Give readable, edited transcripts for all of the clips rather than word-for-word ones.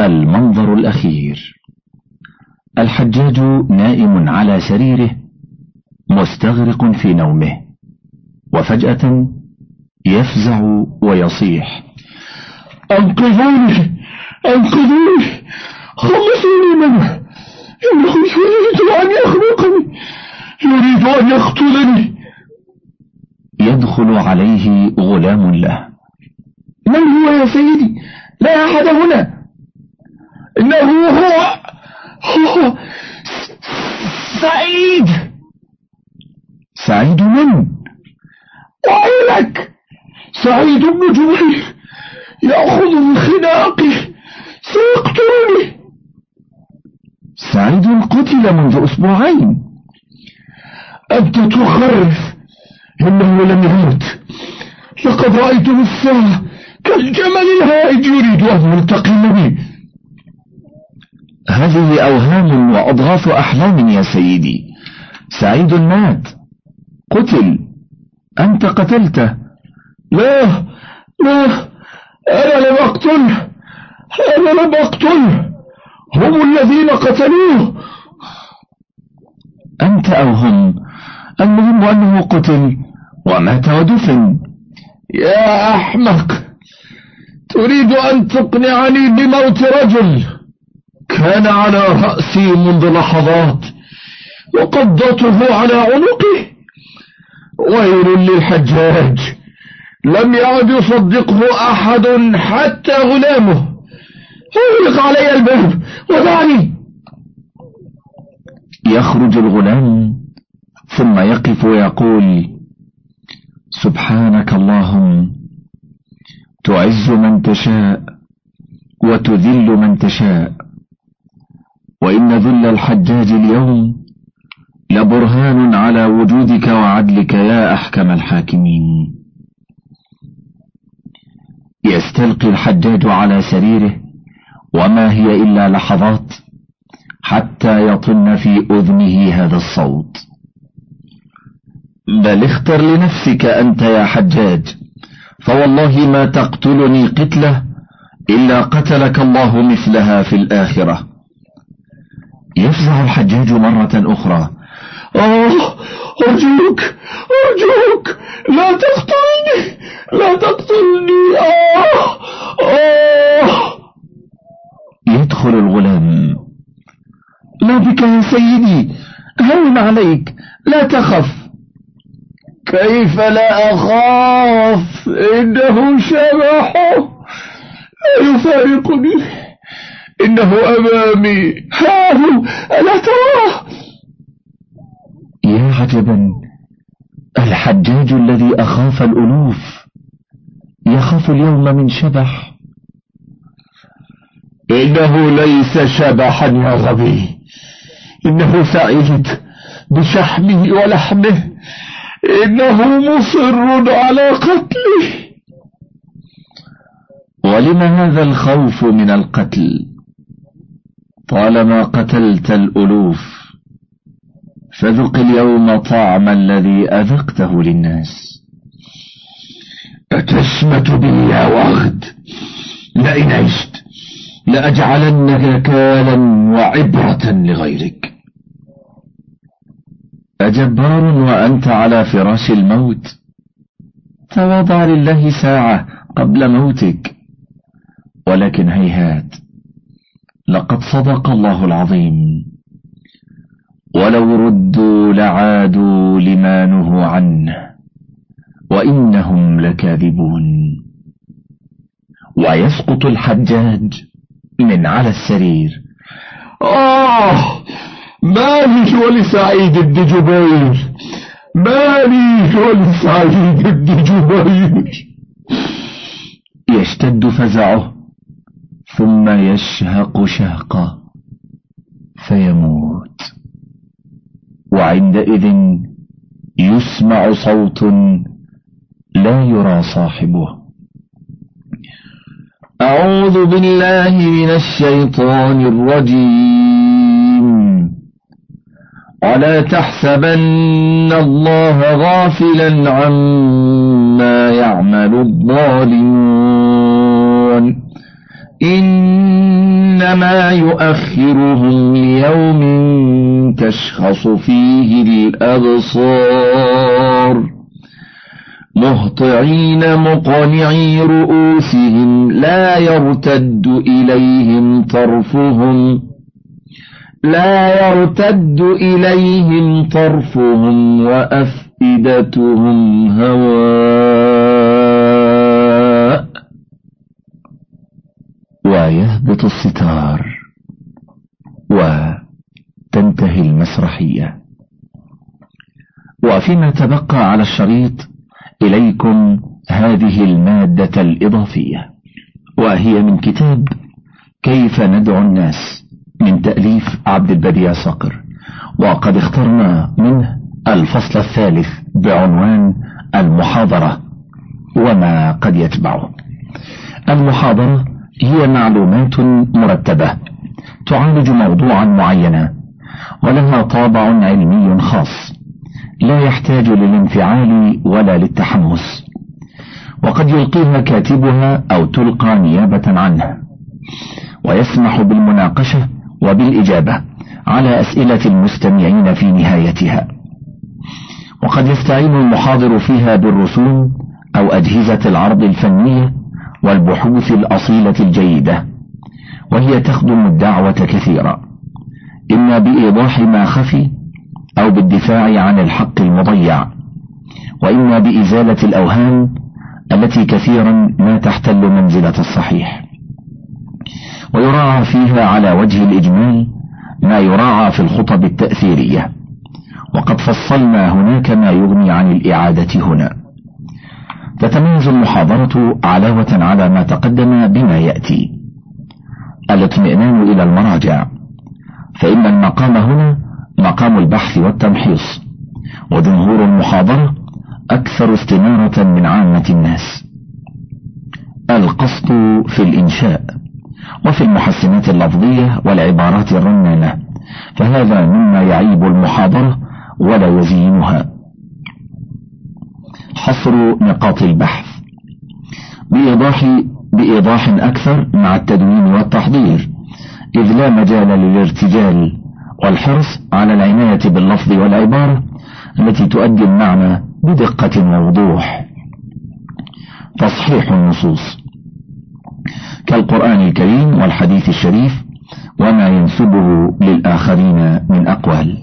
المنظر الأخير. الحجاج نائم على سريره مستغرق في نومه، وفجأة يفزع ويصيح: أنقذوني أنقذوني، خلصوني منه، إنه يريد أن يخنقني، يريد أن يقتلني. يدخل عليه غلام له: من هو يا سيدي؟ لا أحد هنا. إنه هو سعيد. سعيد من؟ وعينك، سعيد بن جبير يأخذ من خناقي، سيقتلني. سعيد قتل منذ أسبوعين. أنت تخرف، إنه لم يمت، لقد رأيته الساعة كالجمل الهائج يريد أن يلتقي بي. هذه أوهام وأضغاث أحلام يا سيدي. سعيد مات، قتل، أنت قتلته. لا لا، أنا لم أقتله، أنا لم أقتله، هم الذين قتلوه. أنت أو هم، المهم أنه قتل ومات ودفن. يا أحمق، تريد أن تقنعني بموت رجل كان على رأسي منذ لحظات وقبضته على عنقه؟ ويل للحجاج، لم يعد يصدقه أحد حتى غلامه. اغلق علي الباب ودعني. يخرج الغلام ثم يقف ويقول: سبحانك اللهم، تعز من تشاء وتذل من تشاء، وإن ذل الحجاج اليوم لبرهان على وجودك وعدلك يا أحكم الحاكمين. يستلقي الحجاج على سريره، وما هي إلا لحظات حتى يطن في أذنه هذا الصوت: بل اختر لنفسك أنت يا حجاج، فوالله ما تقتلني قتلة إلا قتلك الله مثلها في الآخرة. يفزع الحجاج مرة أخرى: أرجوك أرجوك، لا تقتلني لا تقتلني. يدخل الغلام: لا بك يا سيدي، هون عليك، لا تخف. كيف لا أخاف؟ إنه شبحه لا يفارقني، إنه أمامي، هاه، ألا تراه؟ يا عجبا، الحجاج الذي أخاف الألوف يخاف اليوم من شبح. إنه ليس شبحا يا غبي، إنه سعيد بشحمه ولحمه، إنه مصر على قتله. ولم هذا الخوف من القتل؟ طالما قتلت الألوف فذق اليوم طعم الذي أذقته للناس. أتشمت بي يا وغد؟ لئن عشت لأجعلنك نكالا وعبرة لغيرك. أجبار وأنت على فراش الموت؟ تواضع لله ساعة قبل موتك. ولكن هيهات، لقد صدق الله العظيم: ولو ردوا لعادوا لما نهوا عنه وإنهم لكاذبون. ويسقط الحجاج من على السرير: ما لي ولسعيد بن جبير، ما لي ولسعيد بن جبير. يشتد فزعه ثم يشهق شهقة فيموت، وعندئذ يسمع صوت لا يرى صاحبه: أعوذ بالله من الشيطان الرجيم، ولا تحسبن الله غافلا عما يعمل الظالمون، إنما يؤخرهم ليوم تشخص فيه الأبصار مهطعين مقنعي رؤوسهم لا يرتد إليهم طرفهم وأفئدتهم هواء. ويهبط الستار وتنتهي المسرحية. وفيما تبقى على الشريط إليكم هذه المادة الإضافية، وهي من كتاب كيف ندعو الناس من تأليف عبد البديع صقر، وقد اخترنا منه الفصل الثالث بعنوان المحاضرة وما قد يتبعه. المحاضرة هي معلومات مرتبة تعالج موضوعا معينا ولها طابع علمي خاص لا يحتاج للانفعال ولا للتحمس، وقد يلقيها كاتبها أو تلقى نيابة عنه، ويسمح بالمناقشة وبالإجابة على أسئلة المستمعين في نهايتها. وقد يستعين المحاضر فيها بالرسوم أو أجهزة العرض الفنية والبحوث الأصيلة الجيدة، وهي تخدم الدعوة كثيرا، إما بإيضاح ما خفي أو بالدفاع عن الحق المضيع، وإما بإزالة الأوهام التي كثيرا ما تحتل منزلة الصحيح. ويراعى فيها على وجه الإجمال ما يراعى في الخطب التأثيرية، وقد فصلنا هناك ما يغني عن الإعادة هنا. تتميز المحاضرة علاوة على ما تقدم بما يأتي: الاطمئنان إلى المراجع، فإن المقام هنا مقام البحث والتمحيص، وجمهور المحاضرة أكثر استنارة من عامة الناس. القصد في الإنشاء وفي المحسنات اللفظية والعبارات الرنانة، فهذا مما يعيب المحاضرة ولا يزينها. حصر نقاط البحث بإيضاح أكثر مع التدوين والتحضير، إذ لا مجال للارتجال والحرص على العناية باللفظ والعبارة التي تؤدي المعنى بدقة ووضوح. تصحيح النصوص كالقرآن الكريم والحديث الشريف وما ينسبه للآخرين من أقوال.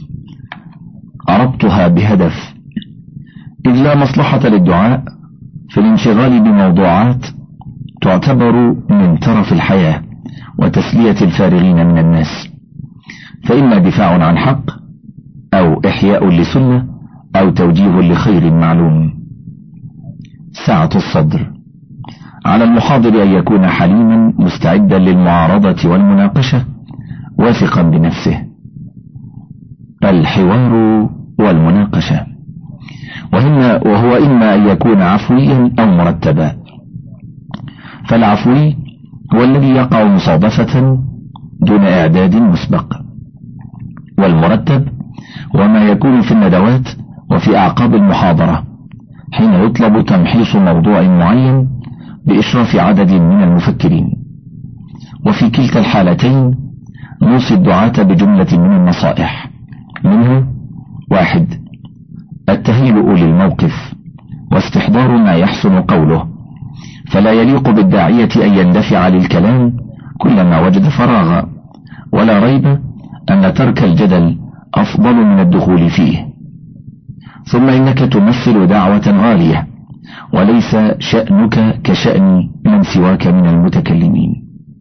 ربطها بهدف، إذ لا مصلحة للدعاء في الانشغال بموضوعات تعتبر من ترف الحياة وتسلية الفارغين من الناس، فإما دفاع عن حق أو إحياء لسنة أو توجيه لخير معلوم. سعة الصدر، على المحاضر أن يكون حليما مستعدا للمعارضة والمناقشة واثقا بنفسه. الحوار والمناقشة، وهو إما أن يكون عفويا أو مرتبا، فالعفوي هو الذي يقع مصادفة دون إعداد مسبق، والمرتب هو ما يكون في الندوات وفي أعقاب المحاضرة حين يطلب تمحيص موضوع معين بإشراف عدد من المفكرين. وفي كلتا الحالتين نوصي الدعاة بجملة من النصائح، منها: 1. التهيؤ للموقف واستحضار ما يحسن قوله، فلا يليق بالداعية أن يندفع للكلام كلما وجد فراغا، ولا ريب أن ترك الجدل أفضل من الدخول فيه. ثم إنك تمثل دعوة غالية، وليس شأنك كشأن من سواك من المتكلمين.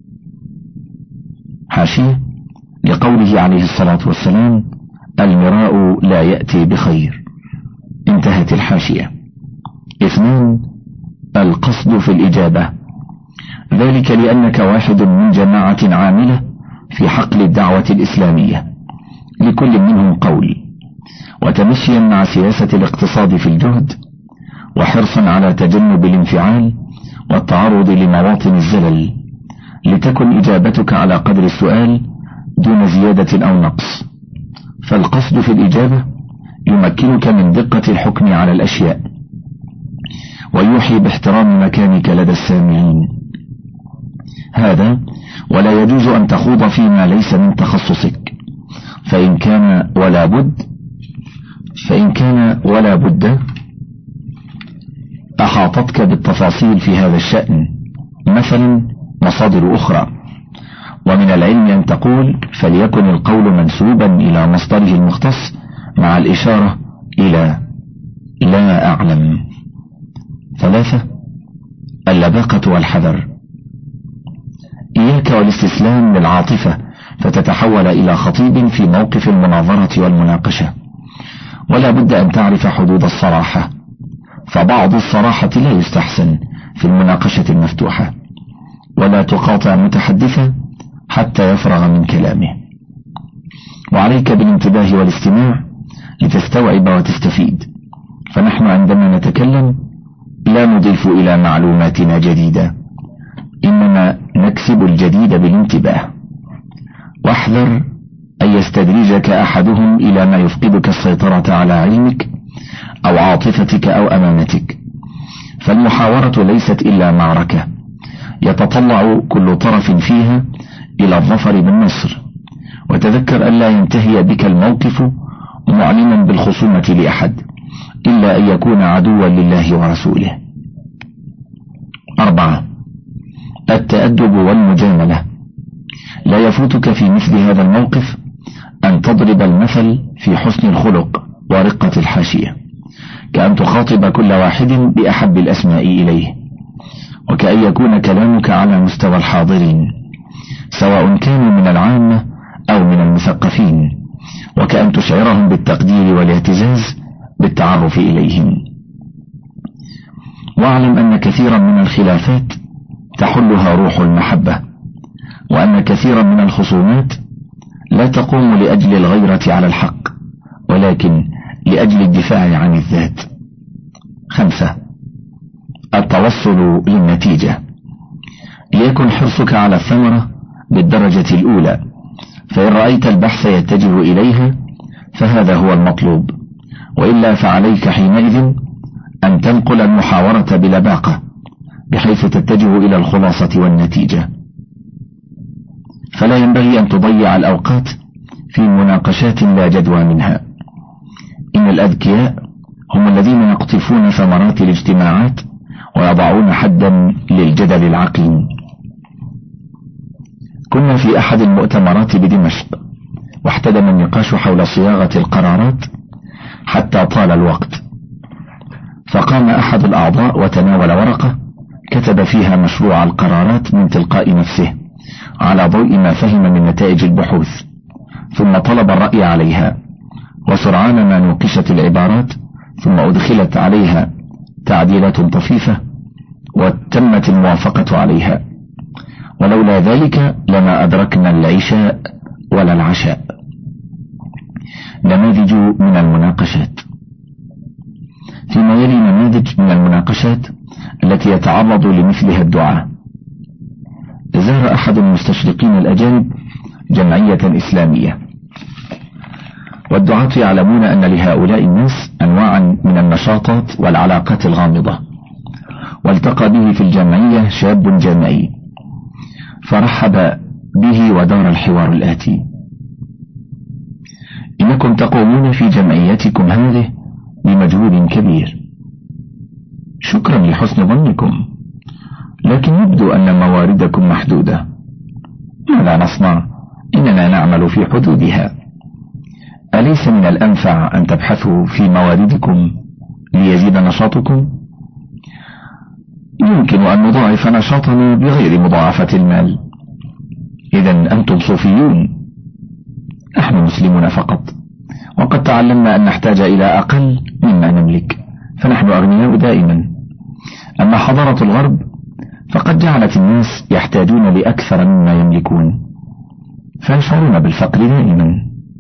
حاشية لقوله عليه الصلاة والسلام: المراء لا يأتي بخير. انتهت الحاشية. 2. القصد في الإجابة، ذلك لأنك واحد من جماعة عاملة في حقل الدعوة الإسلامية، لكل منهم قول، وتمشيا مع سياسة الاقتصاد في الجهد، وحرصا على تجنب الانفعال والتعرض لمواطن الزلل، لتكن إجابتك على قدر السؤال دون زيادة أو نقص. فالقصد في الإجابة يمكنك من دقة الحكم على الأشياء، ويوحي باحترام مكانك لدى السامعين. هذا ولا يجوز أن تخوض فيما ليس من تخصصك، فإن كان ولا بد أحاطتك بالتفاصيل في هذا الشأن، مثلا مصادر أخرى. ومن العلم أن تقول فليكن القول منسوبا إلى مصدره المختص مع الإشارة إلى لا أعلم. 3. اللباقة والحذر. إياك والاستسلام للعاطفة فتتحول إلى خطيب في موقف المناظرة والمناقشة، ولا بد أن تعرف حدود الصراحة، فبعض الصراحة لا يستحسن في المناقشة المفتوحة، ولا تقاطع متحدثا حتى يفرغ من كلامه. وعليك بالانتباه والاستماع لتستوعب وتستفيد، فنحن عندما نتكلم لا نضيف إلى معلوماتنا جديدة، إنما نكسب الجديد بالانتباه. واحذر أن يستدرجك أحدهم إلى ما يفقدك السيطرة على علمك أو عاطفتك أو أمانتك، فالمحاورة ليست إلا معركة يتطلع كل طرف فيها إلى الظفر بالنصر. وتذكر أن لا ينتهي بك الموقف معلنا بالخصومة لأحد إلا أن يكون عدوا لله ورسوله. 4. التأدب والمجاملة. لا يفوتك في مثل هذا الموقف أن تضرب المثل في حسن الخلق ورقة الحاشية، كأن تخاطب كل واحد بأحب الأسماء إليه، وكأن يكون كلامك على مستوى الحاضرين سواء كانوا من العامة أو من المثقفين، وكأن تشعرهم بالتقدير والاعتزاز بالتعرف إليهم. واعلم أن كثيرا من الخلافات تحلها روح المحبة، وأن كثيرا من الخصومات لا تقوم لأجل الغيرة على الحق، ولكن لأجل الدفاع عن الذات. 5. التوصل للنتيجة. ليكن حرصك على الثمرة بالدرجة الأولى، فإن رأيت البحث يتجه إليها فهذا هو المطلوب، وإلا فعليك حينئذ أن تنقل المحاورة بلباقة بحيث تتجه إلى الخلاصة والنتيجة. فلا ينبغي أن تضيع الأوقات في مناقشات لا جدوى منها. إن الأذكياء هم الذين يقطفون ثمرات الاجتماعات ويضعون حدا للجدل العقيم. كنا في أحد المؤتمرات بدمشق، واحتدم النقاش حول صياغة القرارات حتى طال الوقت، فقام أحد الأعضاء وتناول ورقة كتب فيها مشروع القرارات من تلقاء نفسه على ضوء ما فهم من نتائج البحوث، ثم طلب الرأي عليها، وسرعان ما نوقشت العبارات ثم أدخلت عليها تعديلات طفيفة وتمت الموافقة عليها، ولولا ذلك لما أدركنا العشاء ولا العشاء. نماذج من المناقشات. فيما يلي نماذج من المناقشات التي يتعرض لمثلها الدعاة. زار أحد المستشرقين الأجانب جمعية إسلامية، والدعاة يعلمون أن لهؤلاء الناس أنواعا من النشاطات والعلاقات الغامضة، والتقى به في الجمعية شاب جامعي فرحب به ودار الحوار الآتي: إنكم تقومون في جمعيتكم هذه بمجهود كبير، شكرا لحسن ظنكم، لكن يبدو أن مواردكم محدودة. ماذا نصنع؟ إننا نعمل في حدودها. أليس من الأنفع أن تبحثوا في مواردكم ليزيد نشاطكم؟ يمكن أن نضاعف نشاطنا بغير مضاعفة المال. إذن أنتم صوفيون، نحن مسلمون فقط، وقد تعلمنا أن نحتاج إلى أقل مما نملك، فنحن أغنياء دائما. أما حضارة الغرب فقد جعلت الناس يحتاجون لأكثر مما يملكون، فيشعرون بالفقر دائما.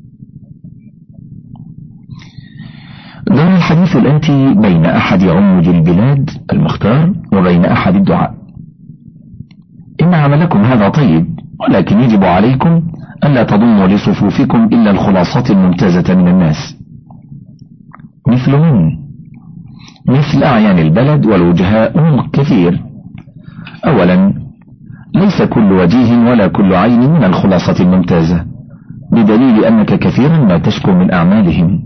دار الحديث الآتي بين أحد عمج البلاد المختار وبين أحد الدعاء: إن عملكم هذا طيب، ولكن يجب عليكم ألا تضموا لصفوفكم إلا الخلاصات الممتازة من الناس. مثل من؟ مثل أعيان البلد والوجهاء هم كثير. أولا ليس كل وجيه ولا كل عين من الخلاصة الممتازة، بدليل أنك كثيرا ما تشكو من أعمالهم.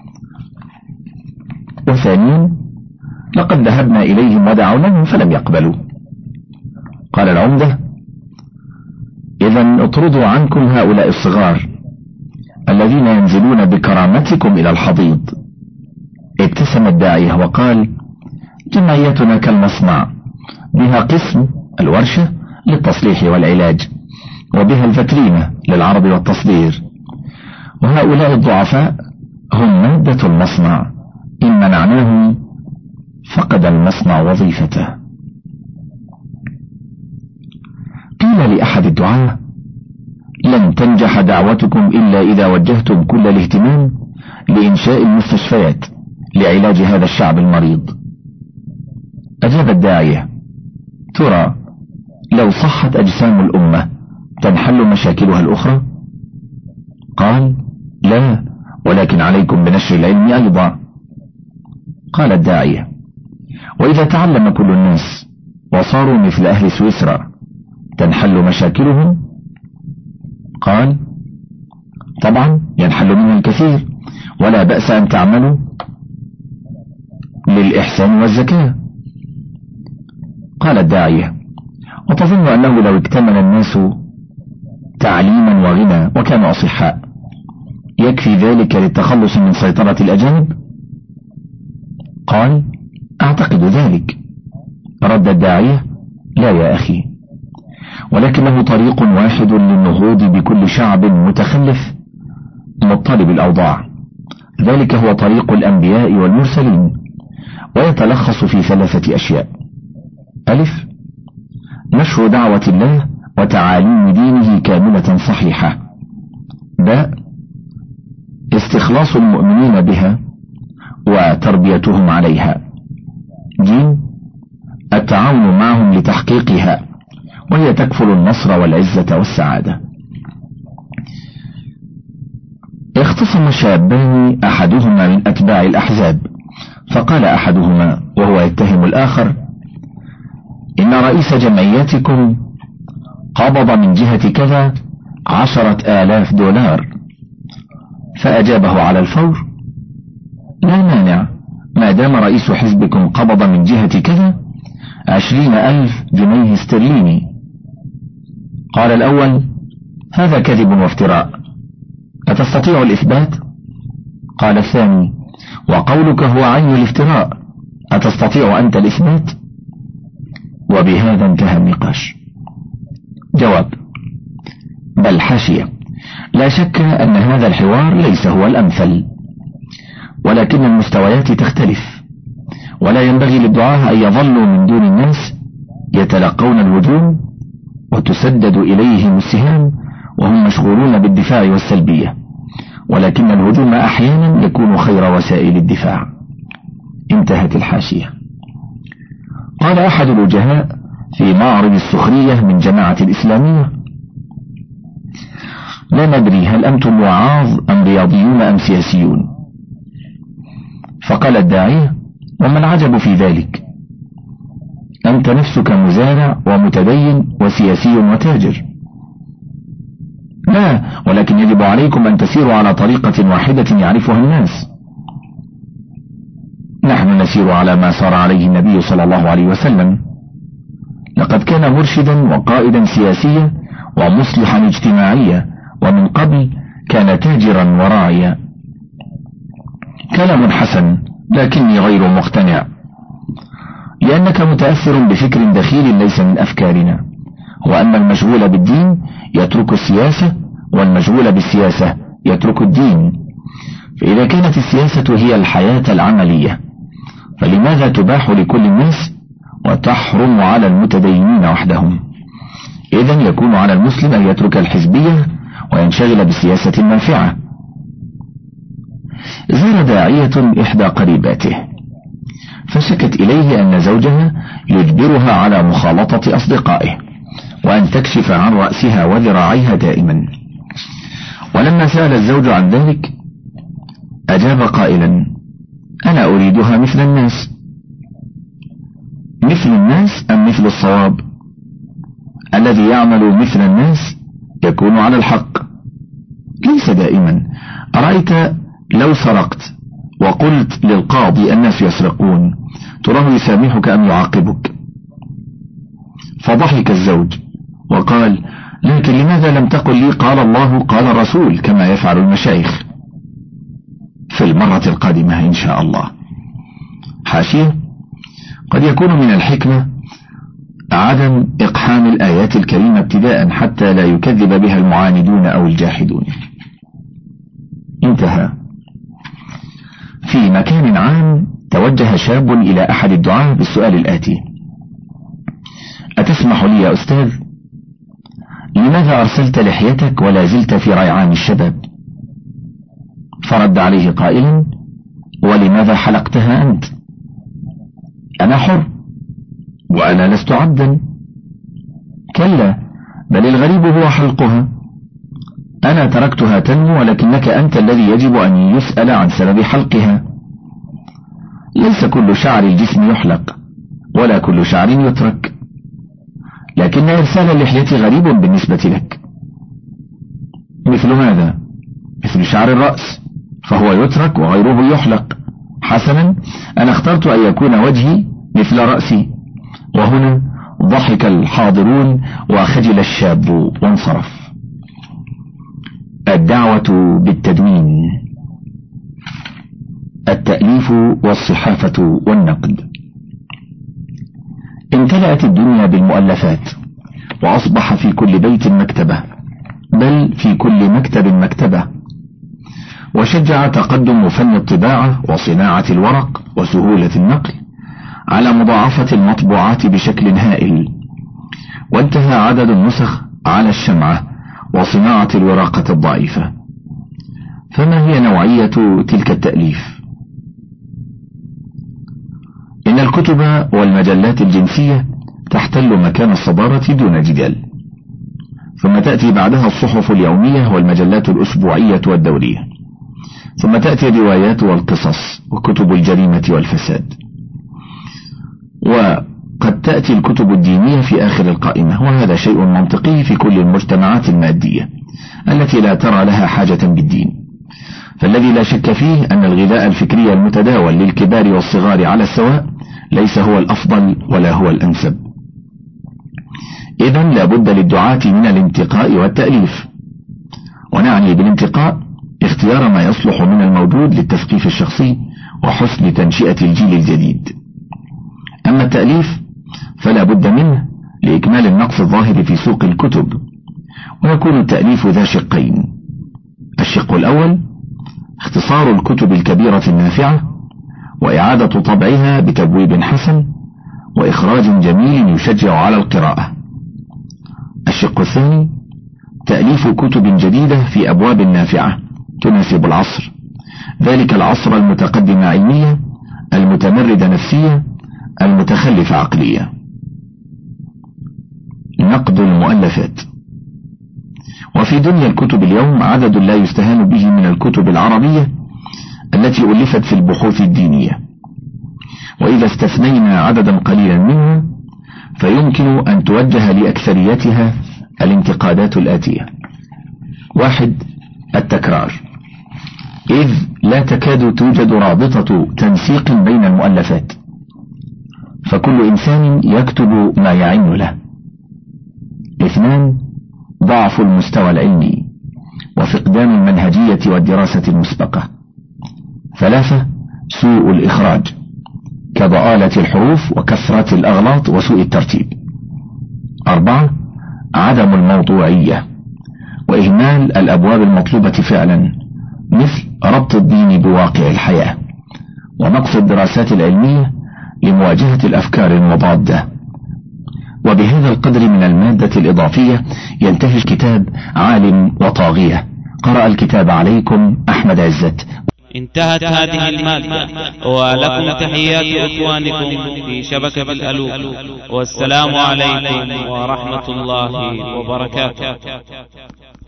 وثانيا لقد ذهبنا إليهم ودعوناهم فلم يقبلوا. قال العمدة: إذن اطردوا عنكم هؤلاء الصغار الذين ينزلون بكرامتكم إلى الحضيض. ابتسم الداعية وقال: جمعيتنا كالمصنع، بها قسم الورشة للتصليح والعلاج، وبها الفترينة للعرض والتصدير، وهؤلاء الضعفاء هم مادة المصنع، إن منعناهم فقد المصنع وظيفته. قيل لأحد الدعاة: لن تنجح دعوتكم إلا إذا وجهتم كل الاهتمام لإنشاء المستشفيات لعلاج هذا الشعب المريض. أجاب الداعية: ترى لو صحت أجسام الأمة تنحل مشاكلها الأخرى؟ قال: لا، ولكن عليكم بنشر العلم أيضا. قال الداعية: وإذا تعلم كل الناس وصاروا مثل أهل سويسرا تنحل مشاكلهم؟ قال: طبعا ينحل منها الكثير، ولا بأس أن تعملوا للإحسان والزكاة. قال الداعية: وتظن أنه لو اكتمل الناس تعليما وغنى وكانوا أصحاء يكفي ذلك للتخلص من سيطرة الأجانب؟ قال: أعتقد ذلك. رد الداعية: لا يا أخي، ولكنه طريق واحد للنهوض بكل شعب متخلف مضطرب الأوضاع، ذلك هو طريق الأنبياء والمرسلين، ويتلخص في 3 أشياء: ألف، نشر دعوة الله وتعاليم دينه كاملة صحيحة. باء، استخلاص المؤمنين بها وتربيتهم عليها. جيم، التعاون معهم لتحقيقها، وهي تكفل النصر والعزة والسعادة. اختصم شابان أحدهما من أتباع الأحزاب، فقال أحدهما وهو يتهم الآخر: إن رئيس جمعيتكم قبض من جهة كذا 10,000 دولار. فأجابه على الفور: لا مانع، ما دام رئيس حزبكم قبض من جهة كذا 20,000 جنيه استرليني. قال الأول: هذا كذب وافتراء، أتستطيع الإثبات؟ قال الثاني: وقولك هو عين الافتراء، أتستطيع أنت الإثبات؟ وبهذا انتهى النقاش. جواب: بل حاشية، لا شك أن هذا الحوار ليس هو الأمثل، ولكن المستويات تختلف، ولا ينبغي للدعاة أن يظلوا من دون الناس يتلقون الهجوم وتسدد إليهم السهام وهم مشغولون بالدفاع والسلبية، ولكن الهجوم أحيانا يكون خير وسائل الدفاع. انتهت الحاشية. قال أحد الوجهاء في معرض السخرية من جماعة الإسلامية: لا ندري هل أنتم وعاظ أم رياضيون أم سياسيون؟ فقال الداعية: وما العجب في ذلك؟ أنت نفسك مزارع ومتدين وسياسي وتاجر. لا، ولكن يجب عليكم أن تسيروا على طريقة واحدة يعرفها الناس. نحن نسير على ما سار عليه النبي صلى الله عليه وسلم، لقد كان مرشدا وقائدا سياسيا ومصلحا اجتماعيا، ومن قبل كان تاجرا وراعيا. كلام حسن، لكني غير مقتنع، لأنك متأثر بفكر دخيل ليس من أفكارنا، وأن المشغول بالدين يترك السياسة، والمشغول بالسياسة يترك الدين. فإذا كانت السياسة هي الحياة العملية، فلماذا تباح لكل الناس وتحرم على المتدينين وحدهم؟ إذن يكون على المسلم أن يترك الحزبية وينشغل بالسياسة النافعة. زار داعية إحدى قريباته، فشكت إليه أن زوجها يجبرها على مخالطة أصدقائه، وأن تكشف عن رأسها وذراعيها دائما. ولما سأل الزوج عن ذلك أجاب قائلا: أنا أريدها مثل الناس. مثل الناس أم مثل الصواب؟ الذي يعمل مثل الناس يكون على الحق، ليس دائما. أرأيت لو سرقت وقلت للقاضي الناس يسرقون، تراه يسامحك أم يعاقبك؟ فضحك الزوج وقال: لكن لماذا لم تقل لي قال الله قال الرسول كما يفعل المشايخ؟ في المرة القادمة إن شاء الله. حاشية: قد يكون من الحكمة عدم إقحام الآيات الكريمة ابتداء حتى لا يكذب بها المعاندون أو الجاحدون. انتهى. في مكان عام توجه شاب إلى أحد الدعاة بالسؤال الآتي: أتسمح لي يا أستاذ، لماذا أرسلت لحيتك ولا زلت في ريعان الشباب؟ فرد عليه قائلا: ولماذا حلقتها أنت؟ أنا حر وأنا لست عبدا. كلا، بل الغريب هو حلقها. أنا تركتها تنمو، ولكنك أنت الذي يجب أن يسأل عن سبب حلقها. ليس كل شعر الجسم يحلق، ولا كل شعر يترك، لكن إرسال اللحية غريب بالنسبة لك. مثل ماذا؟ مثل شعر الرأس، فهو يترك وغيره يحلق. حسنا، أنا اخترت أن يكون وجهي مثل رأسي. وهنا ضحك الحاضرون وخجل الشاب وانصرف. الدعوة بالتدوين. التأليف والصحافة والنقد. امتلأت الدنيا بالمؤلفات، وأصبح في كل بيت مكتبة، بل في كل مكتب مكتبة. وشجع تقدم فن الطباعة وصناعة الورق وسهولة النقل على مضاعفة المطبوعات بشكل هائل، وانتهى عدد النسخ على الشمعة وصناعة الورقة الضعيفة. فما هي نوعية تلك التأليف؟ إن الكتب والمجلات الجنسية تحتل مكان الصدارة دون جدال، ثم تأتي بعدها الصحف اليومية والمجلات الأسبوعية والدورية، ثم تأتي الروايات والقصص وكتب الجريمة والفساد، وقد تأتي الكتب الدينية في آخر القائمة. وهذا شيء منطقي في كل المجتمعات المادية التي لا ترى لها حاجة بالدين. فالذي لا شك فيه أن الغذاء الفكري المتداول للكبار والصغار على السواء ليس هو الأفضل ولا هو الأنسب. إذن لا بد للدعاة من الانتقاء والتأليف. ونعني بالانتقاء اختيار ما يصلح من الموجود للتثقيف الشخصي وحسن تنشئة الجيل الجديد. أما التأليف فلا بد منه لإكمال النقص الظاهر في سوق الكتب. ويكون التأليف ذا شقين: الشق الأول اختصار الكتب الكبيرة النافعة وإعادة طبعها بتبويب حسن وإخراج جميل يشجع على القراءة. الشق الثاني تأليف كتب جديدة في أبواب نافعة تناسب العصر، ذلك العصر المتقدم علميا، المتمرد نفسيا، المتخلف عقليا. نقد المؤلفات. وفي دنيا الكتب اليوم عدد لا يستهان به من الكتب العربية التي ألفت في البحوث الدينية، وإذا استثنينا عددا قليلا منها فيمكن أن توجه لأكثريتها الانتقادات الآتية: 1. التكرار، إذ لا تكاد توجد رابطة تنسيق بين المؤلفات، فكل إنسان يكتب ما يعن له. 2. ضعف المستوى العلمي وفقدان المنهجية والدراسة المسبقة. 3. سوء الإخراج كضآلة الحروف وكثرة الأغلاط وسوء الترتيب. 4. عدم الموضوعية وإهمال الأبواب المطلوبة فعلا، مثل ربط الدين بواقع الحياة ونقص الدراسات العلمية لمواجهة الأفكار المضادة. وبهذا القدر من المادة الإضافية ينتهي كتاب عالم وطاغية. قرأ الكتاب عليكم أحمد عزت. انتهت هذه المادة، ولكم تحيات إخوانكم في شبكة الألوف، والسلام عليكم ورحمة الله وبركاته.